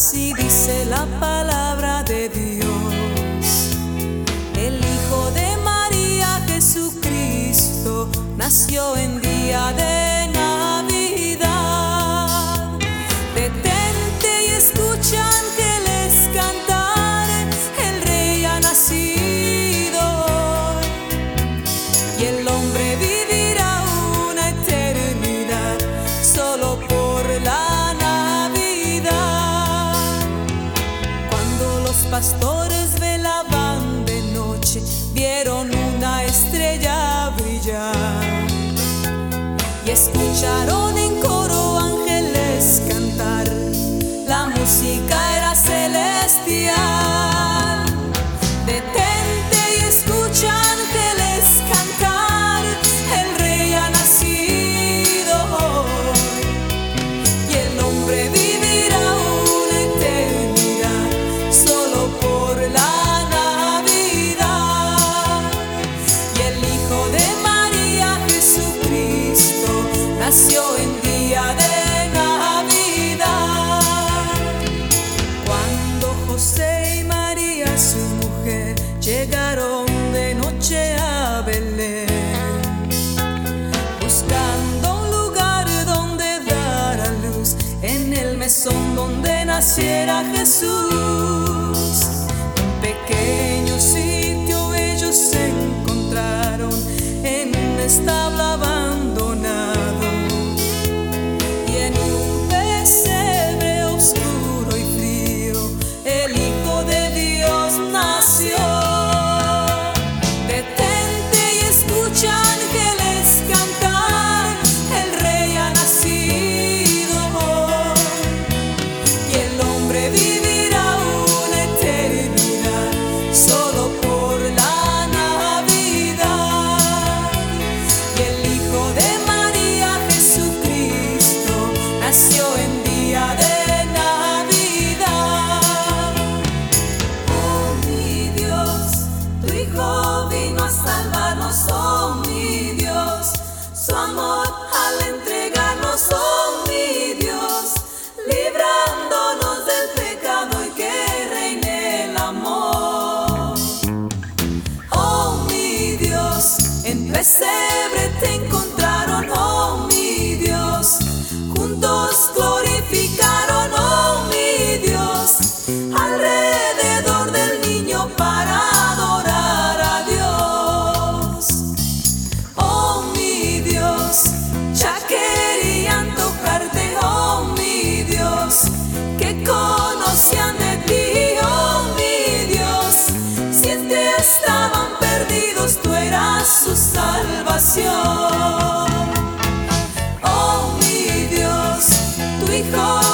Así dice la palabra de Dios. El Hijo de María, Jesucristo, nació en día de Navidad. Detente y escucha, ángeles, cantar, el Rey ha nacido hoy. Y el hombre vivirá una eternidad solo por la Navidad. Cuando los pastores velaban de noche, vieron una estrella brillar y escucharon en coro ángeles cantar. La música era celestial. Detente y escucha, ángeles, cantar, el Rey ha nacido hoy. Y el hombre vivirá una eternidad solo por la Navidad. Y el Hijo de María, Jesucristo, nació en día de Navidad. Cuando José y María, su mujer, llegaron de noche a Belén, buscando un lugar donde dar a luz, en el mesón donde naciera Jesús. Un pequeño sitio ellos se encontraron, en un establo abandonado, y en un pesebre oscuro y frío el Hijo de Dios nació. Detente y escucha, ángeles, cantar, el Rey ha nacido hoy. Y el hombre vivirá una eternidad solo por la Navidad. Y el Hijo de María, Jesucristo, nació en día de Navidad. Oh mi Dios, tu Hijo vino a salvarnos. Oh mi Dios, su amor al entregarnos. Oh mi Dios, librándonos del pecado y que reine el amor. Oh mi Dios, en pesebre te encontraron. Oh mi Dios, juntos glorificaron. Oh mi Dios, alrededor del niño para adorar a Dios. Oh mi Dios, ya querían tocarte. Oh mi Dios, que conocían de ti. Oh mi Dios, si estaban perdidos, tú eras su salvación. Oh mi Dios, tu Hijo